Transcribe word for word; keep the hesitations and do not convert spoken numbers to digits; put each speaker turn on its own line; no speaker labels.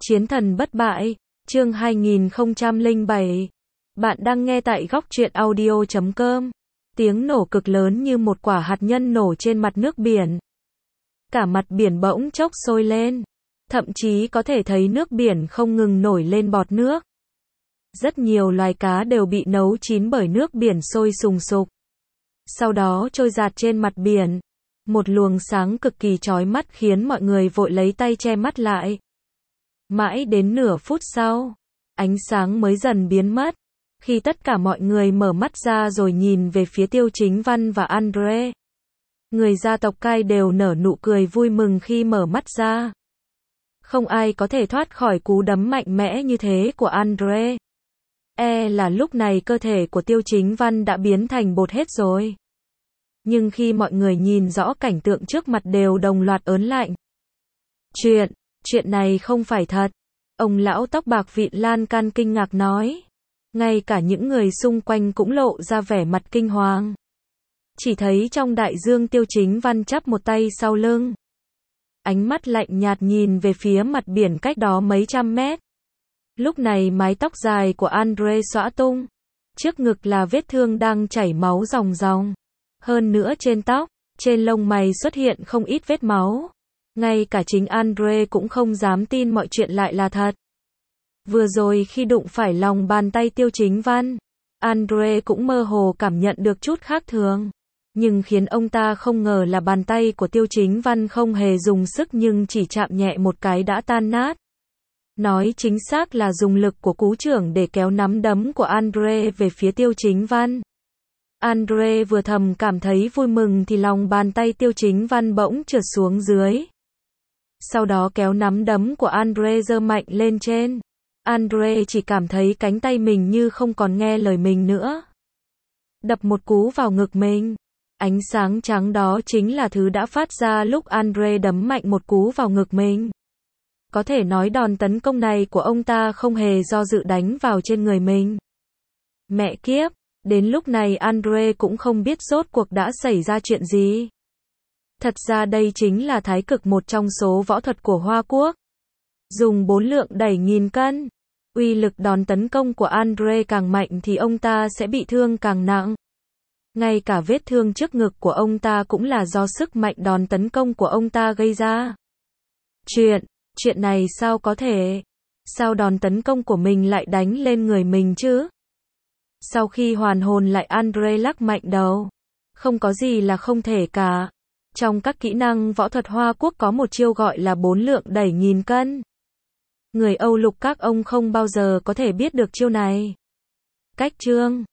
Chiến thần bất bại, chương hai nghìn không trăm lẻ bảy. Bạn đang nghe tại góc truyện audio chấm com. Tiếng nổ cực lớn như một quả hạt nhân nổ trên mặt nước biển. Cả mặt biển bỗng chốc sôi lên. Thậm chí có thể thấy nước biển không ngừng nổi lên bọt nước. Rất nhiều loài cá đều bị nấu chín bởi nước biển sôi sùng sục. Sau đó trôi dạt trên mặt biển. Một luồng sáng cực kỳ chói mắt khiến mọi người vội lấy tay che mắt lại. Mãi đến nửa phút sau, ánh sáng mới dần biến mất. Khi tất cả mọi người mở mắt ra rồi nhìn về phía Tiêu Chính Văn và Andre. Người gia tộc Cai đều nở nụ cười vui mừng khi mở mắt ra. Không ai có thể thoát khỏi cú đấm mạnh mẽ như thế của Andre. E là lúc này cơ thể của Tiêu Chính Văn đã biến thành bột hết rồi. Nhưng khi mọi người nhìn rõ cảnh tượng trước mặt đều đồng loạt ớn lạnh. Chuyện, chuyện này không phải thật. Ông lão tóc bạc vịn lan can kinh ngạc nói. Ngay cả những người xung quanh cũng lộ ra vẻ mặt kinh hoàng. Chỉ thấy trong đại dương Tiêu Chính Văn chắp một tay sau lưng. Ánh mắt lạnh nhạt nhìn về phía mặt biển cách đó mấy trăm mét. Lúc này mái tóc dài của Andre xõa tung. Trước ngực là vết thương đang chảy máu ròng ròng. Hơn nữa trên tóc, trên lông mày xuất hiện không ít vết máu. Ngay cả chính Andre cũng không dám tin mọi chuyện lại là thật. Vừa rồi khi đụng phải lòng bàn tay Tiêu Chính Văn, Andre cũng mơ hồ cảm nhận được chút khác thường. Nhưng khiến ông ta không ngờ là bàn tay của Tiêu Chính Văn không hề dùng sức nhưng chỉ chạm nhẹ một cái đã tan nát. Nói chính xác là dùng lực của cú chưởng để kéo nắm đấm của Andre về phía Tiêu Chính Văn. Andre vừa thầm cảm thấy vui mừng thì lòng bàn tay Tiêu Chính Văn bỗng trượt xuống dưới. Sau đó kéo nắm đấm của Andre giơ mạnh lên trên. Andre chỉ cảm thấy cánh tay mình như không còn nghe lời mình nữa. Đập một cú vào ngực mình. Ánh sáng trắng đó chính là thứ đã phát ra lúc Andre đấm mạnh một cú vào ngực mình. Có thể nói đòn tấn công này của ông ta không hề do dự đánh vào trên người mình. Mẹ kiếp, đến lúc này Andre cũng không biết rốt cuộc đã xảy ra chuyện gì. Thật ra đây chính là thái cực, một trong số võ thuật của Hoa Quốc. Dùng bốn lượng đẩy nghìn cân. Uy lực đòn tấn công của Andre càng mạnh thì ông ta sẽ bị thương càng nặng. Ngay cả vết thương trước ngực của ông ta cũng là do sức mạnh đòn tấn công của ông ta gây ra. Chuyện, chuyện này sao có thể? Sao đòn tấn công của mình lại đánh lên người mình chứ? Sau khi hoàn hồn lại Andre lắc mạnh đầu. Không có gì là không thể cả. Trong các kỹ năng võ thuật Hoa Quốc có một chiêu gọi là bốn lượng đẩy nghìn cân. Người Âu lục các ông không bao giờ có thể biết được chiêu này. Cách chương